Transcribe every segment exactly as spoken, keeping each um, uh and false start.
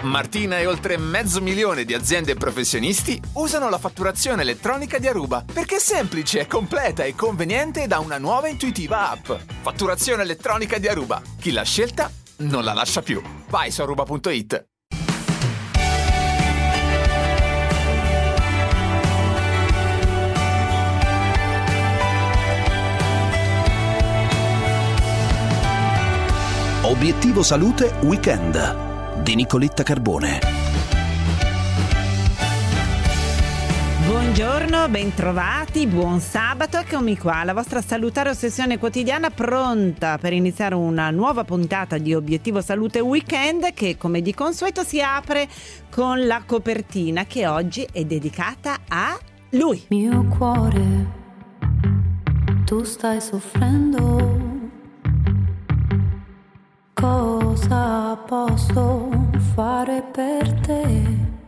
Martina e oltre mezzo milione di aziende e professionisti usano la fatturazione elettronica di Aruba perché è semplice, è completa e conveniente da una nuova e intuitiva app. Fatturazione elettronica di Aruba. Chi l'ha scelta non la lascia più. Vai su aruba punto it. Obiettivo Salute Weekend di Nicoletta Carbone. Buongiorno, bentrovati, buon sabato, eccomi qua, la vostra salutare ossessione quotidiana pronta per iniziare una nuova puntata di Obiettivo Salute Weekend che come di consueto si apre con la copertina che oggi è dedicata a lui. Mio cuore, tu stai soffrendo. Cosa posso fare per te?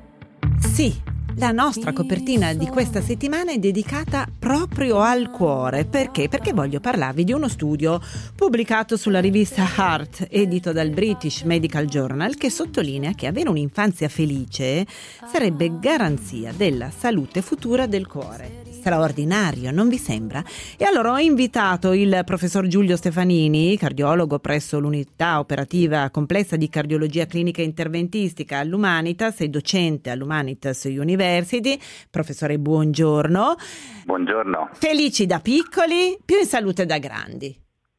Sì, la nostra copertina di questa settimana è dedicata proprio al cuore. Perché? Perché voglio parlarvi di uno studio pubblicato sulla rivista Heart, edito dal British Medical Journal, che sottolinea che avere un'infanzia felice sarebbe garanzia della salute futura del cuore. Straordinario, non vi sembra? E allora ho invitato il professor Giulio Stefanini, cardiologo presso l'unità operativa complessa di cardiologia clinica e interventistica all'Humanitas e docente all'Humanitas University. Professore, buongiorno. Buongiorno. Felici da piccoli, più in salute da grandi.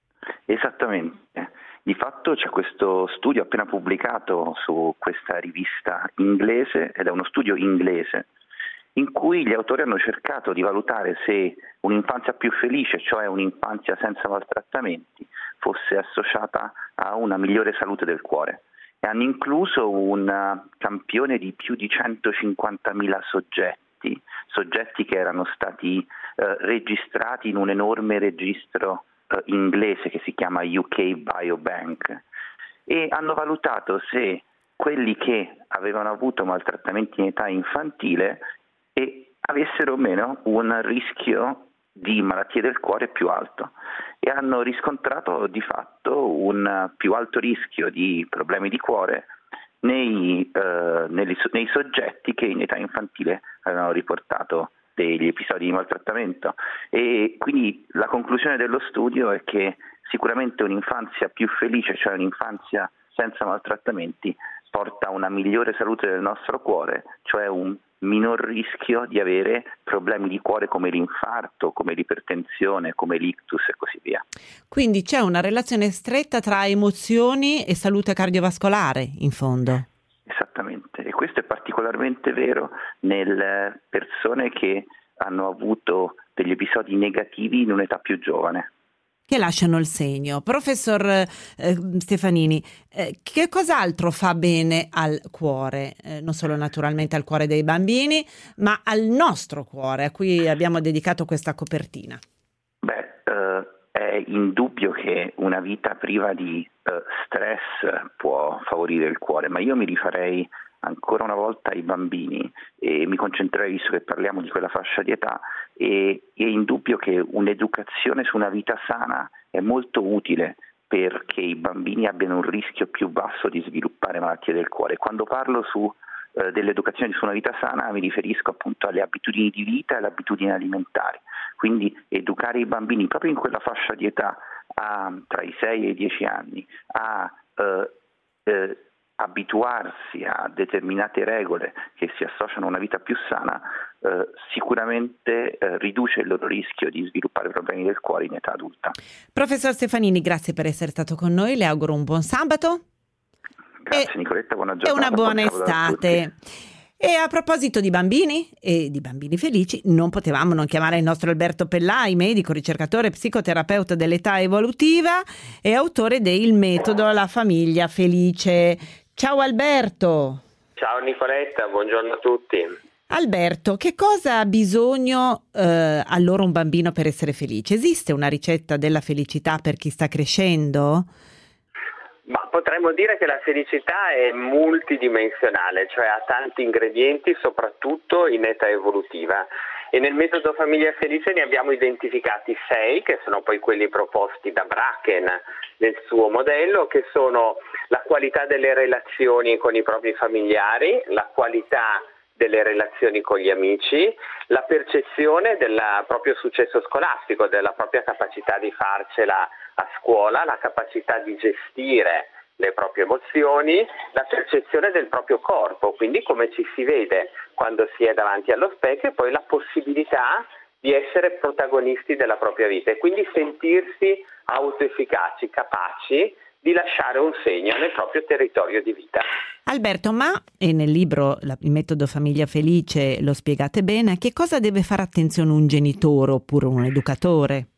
Esattamente. Di fatto c'è questo studio appena pubblicato su questa rivista inglese, ed è uno studio inglese, in cui gli autori hanno cercato di valutare se un'infanzia più felice, cioè un'infanzia senza maltrattamenti, fosse associata a una migliore salute del cuore. E hanno incluso un campione di più di centocinquantamila soggetti, soggetti che erano stati eh, registrati in un enorme registro eh, inglese che si chiama U K Biobank, e hanno valutato se quelli che avevano avuto maltrattamenti in età infantile e avessero o meno un rischio di malattie del cuore più alto, e hanno riscontrato di fatto un più alto rischio di problemi di cuore nei, eh, nei, nei soggetti che in età infantile avevano riportato degli episodi di maltrattamento. E quindi la conclusione dello studio è che sicuramente un'infanzia più felice, cioè un'infanzia senza maltrattamenti, porta a una migliore salute del nostro cuore, cioè un minor rischio di avere problemi di cuore come l'infarto, come l'ipertensione, come l'ictus e così via. Quindi c'è una relazione stretta tra emozioni e salute cardiovascolare, in fondo. Esattamente, e questo è particolarmente vero nelle persone che hanno avuto degli episodi negativi in un'età più giovane, che lasciano il segno. Professor eh, Stefanini, eh, che cos'altro fa bene al cuore? Eh, non solo naturalmente al cuore dei bambini, ma al nostro cuore, a cui abbiamo dedicato questa copertina. Beh, eh, è indubbio che una vita priva di eh, stress può favorire il cuore, ma io mi rifarei ancora una volta ai bambini e mi concentrerei, visto che parliamo di quella fascia di età, e è indubbio che un'educazione su una vita sana è molto utile perché i bambini abbiano un rischio più basso di sviluppare malattie del cuore. Quando parlo su eh, dell'educazione su una vita sana mi riferisco appunto alle abitudini di vita e alle abitudini alimentari, quindi educare i bambini proprio in quella fascia di età, a, tra i sei e i dieci anni, a eh, eh, abituarsi a determinate regole che si associano a una vita più sana, eh, sicuramente eh, riduce il loro rischio di sviluppare problemi del cuore in età adulta. Professor Stefanini, grazie per essere stato con noi, le auguro un buon sabato. Grazie e, Nicoletta, buona giornata. E una buona buon estate. E a proposito di bambini e di bambini felici, non potevamo non chiamare il nostro Alberto Pellai, medico, ricercatore, psicoterapeuta dell'età evolutiva e autore del metodo La famiglia felice. Ciao Alberto. Ciao Nicoletta, buongiorno a tutti. Alberto, che cosa ha bisogno eh, allora un bambino per essere felice? Esiste una ricetta della felicità per chi sta crescendo? Ma potremmo dire che la felicità è multidimensionale, cioè ha tanti ingredienti, soprattutto in età evolutiva. e nel metodo Famiglia Felice ne abbiamo identificati sei, che sono poi quelli proposti da Bracken nel suo modello, che sono la qualità delle relazioni con i propri familiari, la qualità delle relazioni con gli amici, la percezione del proprio successo scolastico, della propria capacità di farcela a scuola, la capacità di gestire le proprie emozioni, la percezione del proprio corpo, quindi come ci si vede quando si è davanti allo specchio, e poi la possibilità di essere protagonisti della propria vita e quindi sentirsi autoefficaci, capaci di lasciare un segno nel proprio territorio di vita. Alberto, ma, e nel libro il metodo Famiglia Felice lo spiegate bene, a che cosa deve fare attenzione un genitore oppure un educatore?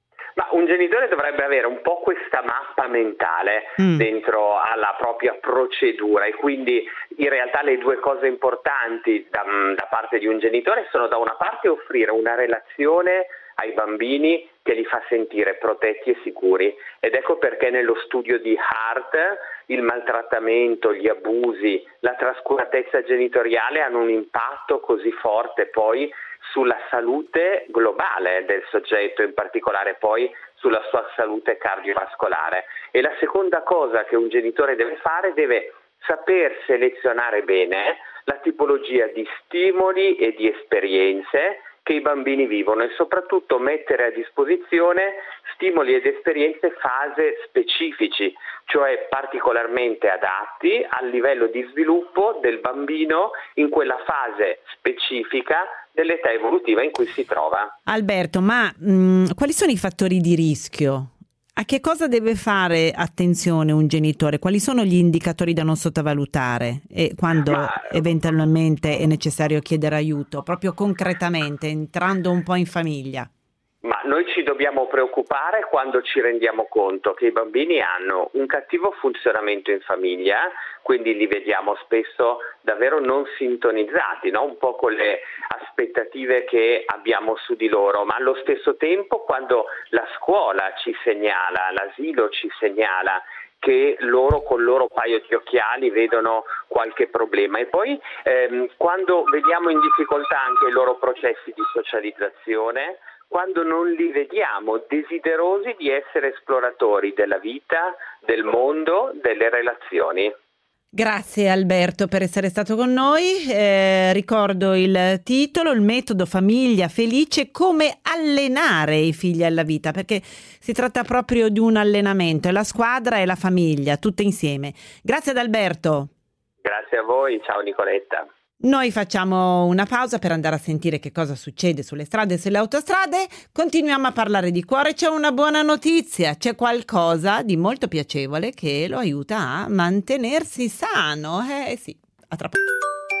Ma un genitore dovrebbe avere un po' questa mappa mentale mm. dentro alla propria procedura, e quindi in realtà le due cose importanti da, da parte di un genitore sono da una parte offrire una relazione ai bambini che li fa sentire protetti e sicuri, ed ecco perché nello studio di Hart il maltrattamento, gli abusi, la trascuratezza genitoriale hanno un impatto così forte poi sulla salute globale del soggetto, in particolare poi sulla sua salute cardiovascolare. E la seconda cosa che un genitore deve fare, deve saper selezionare bene la tipologia di stimoli e di esperienze che i bambini vivono e soprattutto mettere a disposizione stimoli ed esperienze fase specifici, cioè particolarmente adatti al livello di sviluppo del bambino in quella fase specifica dell'età evolutiva in cui si trova. Alberto, ma mh, quali sono i fattori di rischio? A che cosa deve fare attenzione un genitore? Quali sono gli indicatori da non sottovalutare e quando Ma... eventualmente è necessario chiedere aiuto, proprio concretamente, entrando un po' in famiglia? Ma noi ci dobbiamo preoccupare quando ci rendiamo conto che i bambini hanno un cattivo funzionamento in famiglia, quindi li vediamo spesso davvero non sintonizzati, no? Un po' con le aspettative che abbiamo su di loro, ma allo stesso tempo quando la scuola ci segnala, l'asilo ci segnala che loro col loro paio di occhiali vedono qualche problema, e poi ehm, quando vediamo in difficoltà anche i loro processi di socializzazione, quando non li vediamo desiderosi di essere esploratori della vita, del mondo, delle relazioni. Grazie Alberto per essere stato con noi. Eh, ricordo il titolo, il metodo Famiglia Felice, come allenare i figli alla vita, perché si tratta proprio di un allenamento, è la squadra e la famiglia, tutte insieme. Grazie ad Alberto. Grazie a voi, ciao Nicoletta. Noi facciamo una pausa per andare a sentire che cosa succede sulle strade e sulle autostrade. Continuiamo a parlare di cuore. C'è una buona notizia, c'è qualcosa di molto piacevole che lo aiuta a mantenersi sano. Eh sì, a tra poco.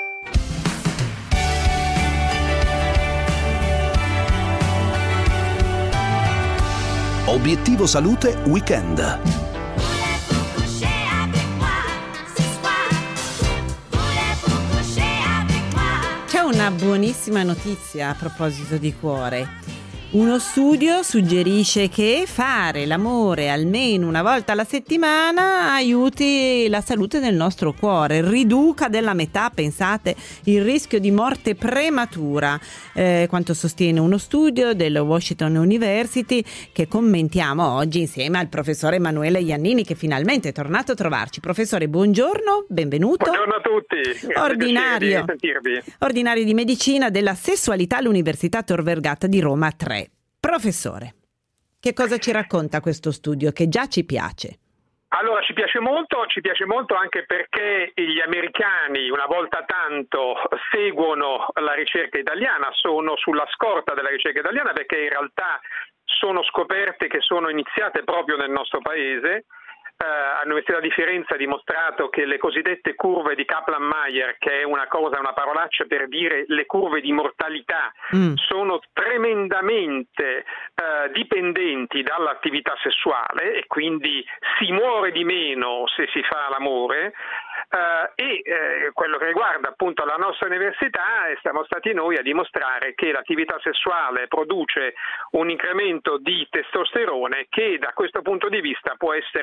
Obiettivo Salute Weekend. Una buonissima notizia a proposito di cuore. Uno studio suggerisce che fare l'amore almeno una volta alla settimana aiuti la salute del nostro cuore, riduca della metà, pensate, il rischio di morte prematura, eh, quanto sostiene uno studio dello Washington University che commentiamo oggi insieme al professore Emanuele Iannini, che finalmente è tornato a trovarci. Professore, buongiorno, benvenuto. Buongiorno a tutti. Ordinario, di ordinario di medicina della sessualità all'Università Tor Vergata di Roma tre. Professore, che cosa ci racconta questo studio che già ci piace? Allora, ci piace molto, ci piace molto anche perché gli americani una volta tanto seguono la ricerca italiana, sono sulla scorta della ricerca italiana, perché in realtà sono scoperte che sono iniziate proprio nel nostro paese. Uh, All'Università di Firenze ha dimostrato che le cosiddette curve di Kaplan-Meier, che è una cosa, una parolaccia per dire le curve di mortalità, mm. sono tremendamente uh, dipendenti dall'attività sessuale, e quindi si muore di meno se si fa l'amore. Uh, e eh, quello che riguarda appunto la nostra università, siamo stati noi a dimostrare che l'attività sessuale produce un incremento di testosterone che da questo punto di vista può essere considerato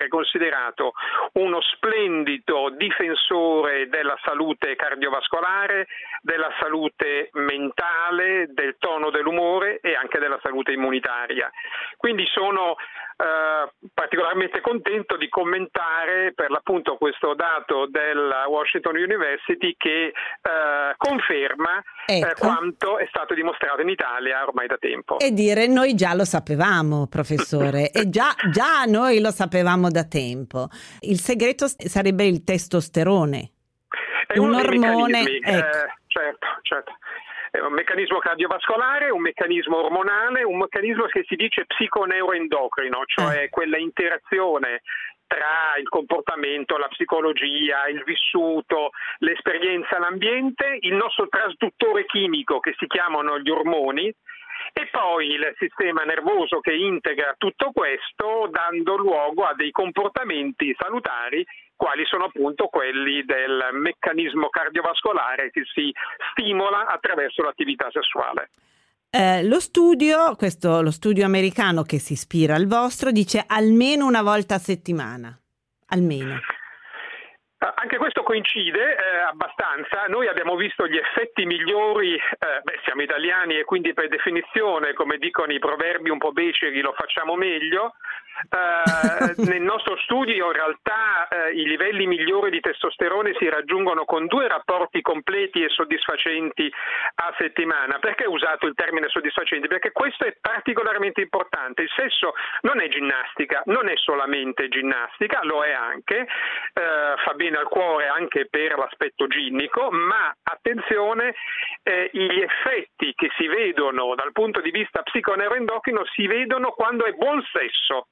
considerato uno splendido difensore della salute cardiovascolare, della salute mentale, del tono dell'umore e anche della salute immunitaria. Quindi sono eh, particolarmente contento di commentare per l'appunto questo dato della Washington University che eh, conferma ecco. eh, quanto è stato dimostrato in Italia ormai da tempo. E dire noi già lo sapevamo, professore, e già, già noi lo sapevamo da tempo. Il segreto sarebbe il testosterone. È un uno ormone, dei meccanismi, ecco. eh, certo, certo. È un meccanismo cardiovascolare, un meccanismo ormonale, un meccanismo che si dice psiconeuroendocrino, cioè eh. quella interazione tra il comportamento, la psicologia, il vissuto, l'esperienza, l'ambiente, il nostro trasduttore chimico che si chiamano gli ormoni, e poi il sistema nervoso che integra tutto questo dando luogo a dei comportamenti salutari quali sono appunto quelli del meccanismo cardiovascolare che si stimola attraverso l'attività sessuale. Eh, lo studio, questo, lo studio americano che si ispira al vostro, dice almeno una volta a settimana, almeno. Anche questo coincide eh, abbastanza. Noi abbiamo visto gli effetti migliori, eh, beh, siamo italiani e quindi per definizione, come dicono i proverbi un po' beceri, lo facciamo meglio. Eh, nel nostro studio in realtà eh, i livelli migliori di testosterone si raggiungono con due rapporti completi e soddisfacenti a settimana. Perché ho usato il termine soddisfacenti? Perché questo è particolarmente importante. Il sesso non è ginnastica, non è solamente ginnastica, lo è anche, eh, fa bene al cuore anche per l'aspetto ginnico, ma attenzione, eh, gli effetti che si vedono dal punto di vista psiconeuroendocrino si vedono quando è buon sesso.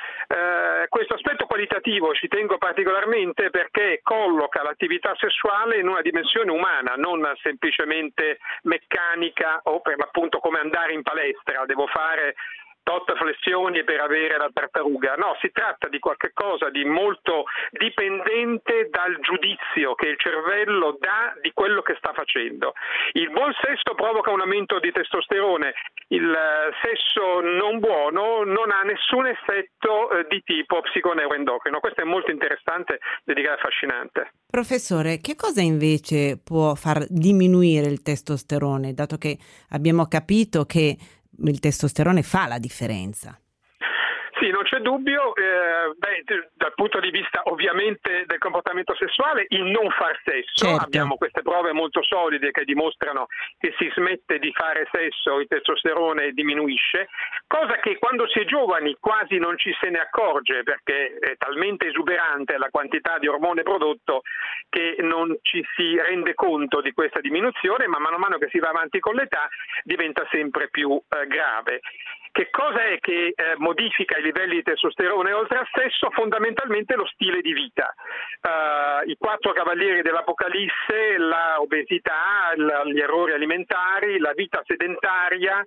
Eh, questo aspetto qualitativo ci tengo particolarmente perché colloca l'attività sessuale in una dimensione umana, non semplicemente meccanica o per l'appunto come andare in palestra, devo fare tot flessioni per avere la tartaruga. No, si tratta di qualche cosa di molto dipendente dal giudizio che il cervello dà di quello che sta facendo. Il buon sesso provoca un aumento di testosterone, il sesso non buono non ha nessun effetto eh, di tipo psiconeuroendocrino. Questo è molto interessante e direi affascinante. Professore, che cosa invece può far diminuire il testosterone, dato che abbiamo capito che il testosterone fa la differenza? Sì, non c'è dubbio, eh, beh, dal punto di vista ovviamente del comportamento sessuale, il non far sesso, certo. Abbiamo queste prove molto solide che dimostrano che si smette di fare sesso, il testosterone diminuisce, cosa che quando si è giovani quasi non ci se ne accorge perché è talmente esuberante la quantità di ormone prodotto che non ci si rende conto di questa diminuzione, ma mano a mano che si va avanti con l'età diventa sempre più eh, grave. Che cosa è che eh, modifica i livelli di testosterone oltre al sesso? Fondamentalmente lo stile di vita. Uh, I quattro cavalieri dell'Apocalisse, la obesità, la, gli errori alimentari, la vita sedentaria,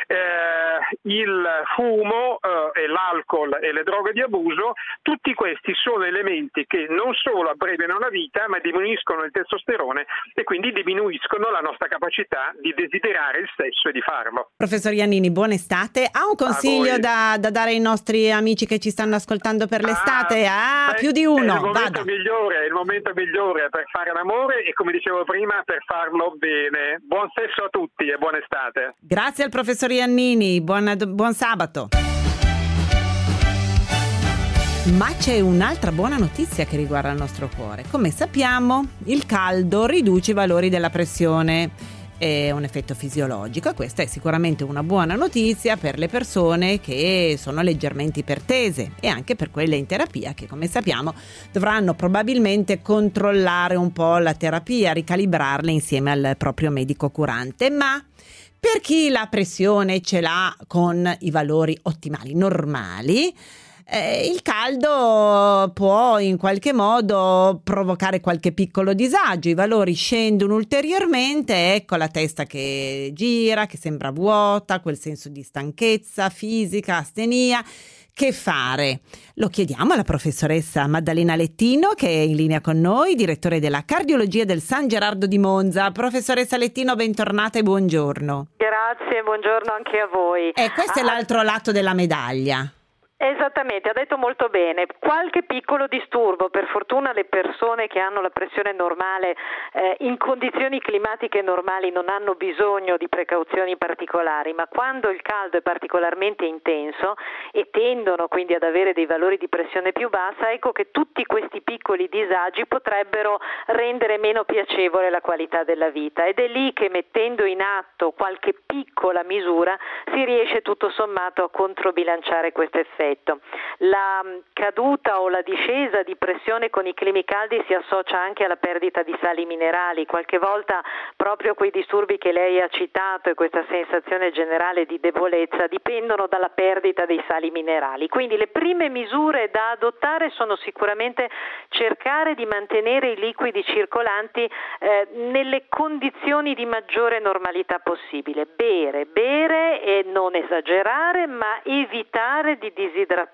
eh, il fumo eh, e l'alcol e le droghe di abuso, tutti questi sono elementi che non solo abbreviano la vita ma diminuiscono il testosterone e quindi diminuiscono la nostra capacità di desiderare il sesso e di farlo. Professor Iannini, buona estate. Ha un consiglio da, da dare ai nostri amici che ci stanno ascoltando per l'estate? Ah, ah beh, più di uno. È il momento Vada. migliore, è il momento migliore per fare l'amore e, come dicevo prima, per farlo bene. Buon sesso a tutti e buona estate. Grazie al professor Iannini, buon, buon sabato. Ma c'è un'altra buona notizia che riguarda il nostro cuore. Come sappiamo, il caldo riduce i valori della pressione. È un effetto fisiologico e questa è sicuramente una buona notizia per le persone che sono leggermente ipertese e anche per quelle in terapia che, come sappiamo, dovranno probabilmente controllare un po' la terapia, ricalibrarla insieme al proprio medico curante. Ma per chi la pressione ce l'ha con i valori ottimali, normali, Eh, il caldo può in qualche modo provocare qualche piccolo disagio, i valori scendono ulteriormente, ecco la testa che gira, che sembra vuota, quel senso di stanchezza fisica, astenia. Che fare? Lo chiediamo alla professoressa Maddalena Lettino, che è in linea con noi, direttore della cardiologia del San Gerardo di Monza. Professoressa Lettino, bentornata e buongiorno. Grazie, buongiorno anche a voi. E questo ah, è l'altro lato della medaglia. Esattamente, ha detto molto bene. Qualche piccolo disturbo, per fortuna le persone che hanno la pressione normale eh, in condizioni climatiche normali non hanno bisogno di precauzioni particolari, ma quando il caldo è particolarmente intenso e tendono quindi ad avere dei valori di pressione più bassa, ecco che tutti questi piccoli disagi potrebbero rendere meno piacevole la qualità della vita, ed è lì che mettendo in atto qualche piccola misura si riesce tutto sommato a controbilanciare questo effetto. La caduta o la discesa di pressione con i climi caldi si associa anche alla perdita di sali minerali. Qualche volta proprio quei disturbi che lei ha citato e questa sensazione generale di debolezza dipendono dalla perdita dei sali minerali. Quindi le prime misure da adottare sono sicuramente cercare di mantenere i liquidi circolanti eh, nelle condizioni di maggiore normalità possibile. Bere, bere e non esagerare, ma evitare di disidratarsi.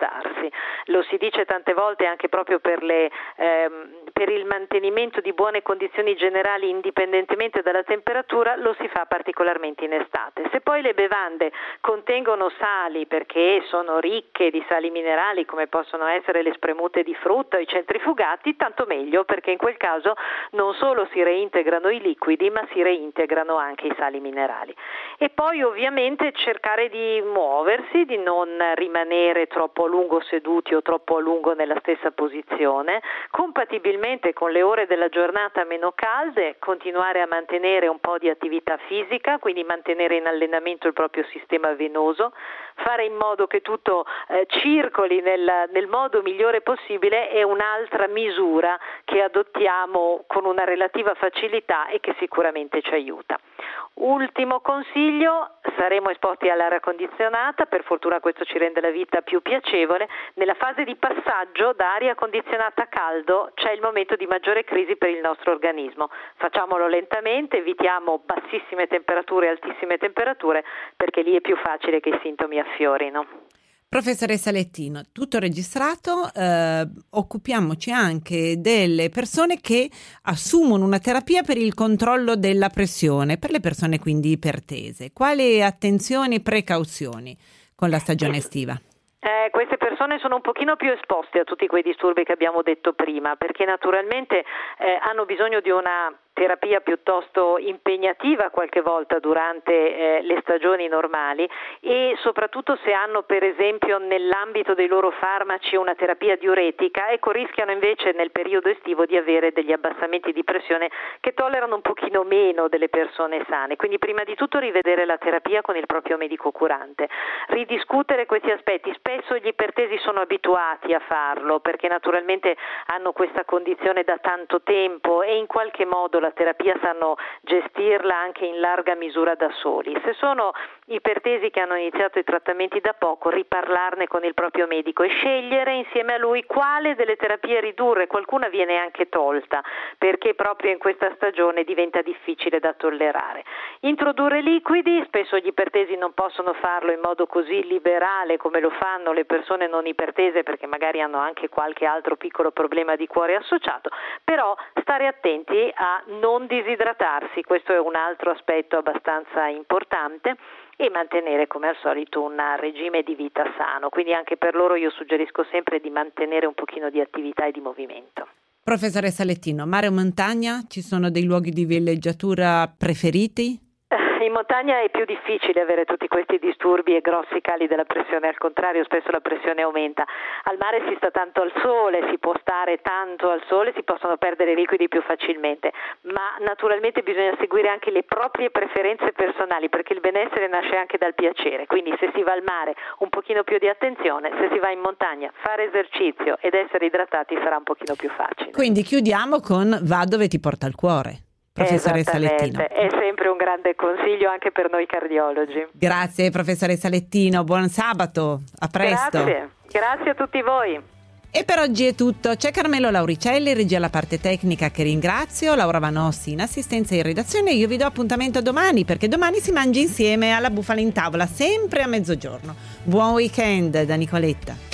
Lo si dice tante volte anche proprio per, le, ehm, per il mantenimento di buone condizioni generali indipendentemente dalla temperatura, lo si fa particolarmente in estate. Se poi le bevande contengono sali perché sono ricche di sali minerali come possono essere le spremute di frutta o i centrifugati, tanto meglio, perché in quel caso non solo si reintegrano i liquidi ma si reintegrano anche i sali minerali. E poi ovviamente cercare di muoversi, di non rimanere troppo a lungo seduti o troppo a lungo nella stessa posizione, compatibilmente con le ore della giornata meno calde, continuare a mantenere un po' di attività fisica, quindi mantenere in allenamento il proprio sistema venoso, fare in modo che tutto eh, circoli nel, nel modo migliore possibile è un'altra misura che adottiamo con una relativa facilità e che sicuramente ci aiuta. Ultimo consiglio, saremo esposti all'aria condizionata, per fortuna questo ci rende la vita più piacevole. Nella fase di passaggio da aria condizionata a caldo c'è il momento di maggiore crisi per il nostro organismo. Facciamolo lentamente, evitiamo bassissime temperature e altissime temperature, perché lì è più facile che i sintomi affiorino. Professoressa Lettino, tutto registrato, eh, occupiamoci anche delle persone che assumono una terapia per il controllo della pressione, per le persone quindi ipertese. Quali attenzioni e precauzioni con la stagione estiva? Eh, queste persone sono un pochino più esposte a tutti quei disturbi che abbiamo detto prima, perché naturalmente eh, hanno bisogno di una terapia piuttosto impegnativa qualche volta durante eh, le stagioni normali, e soprattutto se hanno per esempio nell'ambito dei loro farmaci una terapia diuretica, ecco, rischiano invece nel periodo estivo di avere degli abbassamenti di pressione che tollerano un pochino meno delle persone sane. Quindi prima di tutto rivedere la terapia con il proprio medico curante, ridiscutere questi aspetti. Spesso gli ipertesi sono abituati a farlo perché naturalmente hanno questa condizione da tanto tempo e in qualche modo la terapia sanno gestirla anche in larga misura da soli. Se sono ipertesi che hanno iniziato i trattamenti da poco, riparlarne con il proprio medico e scegliere insieme a lui quale delle terapie ridurre. Qualcuna viene anche tolta perché proprio in questa stagione diventa difficile da tollerare. Introdurre liquidi, spesso gli ipertesi non possono farlo in modo così liberale come lo fanno le persone non ipertese, perché magari hanno anche qualche altro piccolo problema di cuore associato, però stare attenti a non disidratarsi, questo è un altro aspetto abbastanza importante, e mantenere come al solito un regime di vita sano. Quindi anche per loro io suggerisco sempre di mantenere un pochino di attività e di movimento. Professoressa Lettino, mare o montagna? Ci sono dei luoghi di villeggiatura preferiti? In montagna è più difficile avere tutti questi disturbi e grossi cali della pressione, al contrario spesso la pressione aumenta. Al mare si sta tanto al sole, si può stare tanto al sole, si possono perdere i liquidi più facilmente, ma naturalmente bisogna seguire anche le proprie preferenze personali, perché il benessere nasce anche dal piacere. Quindi se si va al mare un pochino più di attenzione, se si va in montagna fare esercizio ed essere idratati sarà un pochino più facile. Quindi chiudiamo con va dove ti porta il cuore. Professoressa Lettino. È sempre un grande consiglio anche per noi cardiologi. Grazie professoressa Lettino, buon sabato, a presto. Grazie, grazie a tutti voi. E per oggi è tutto. C'è Carmelo Lauricelli, regia alla parte tecnica, che ringrazio, Laura Vanossi in assistenza e in redazione. Io vi do appuntamento domani, perché domani si mangia insieme alla Bufala in Tavola, sempre a mezzogiorno. Buon weekend da Nicoletta.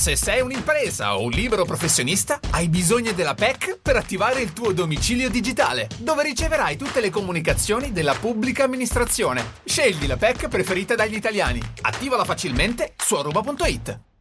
Se sei un'impresa o un libero professionista, hai bisogno della P E C per attivare il tuo domicilio digitale, dove riceverai tutte le comunicazioni della pubblica amministrazione. Scegli la P E C preferita dagli italiani. Attivala facilmente su aruba punto it.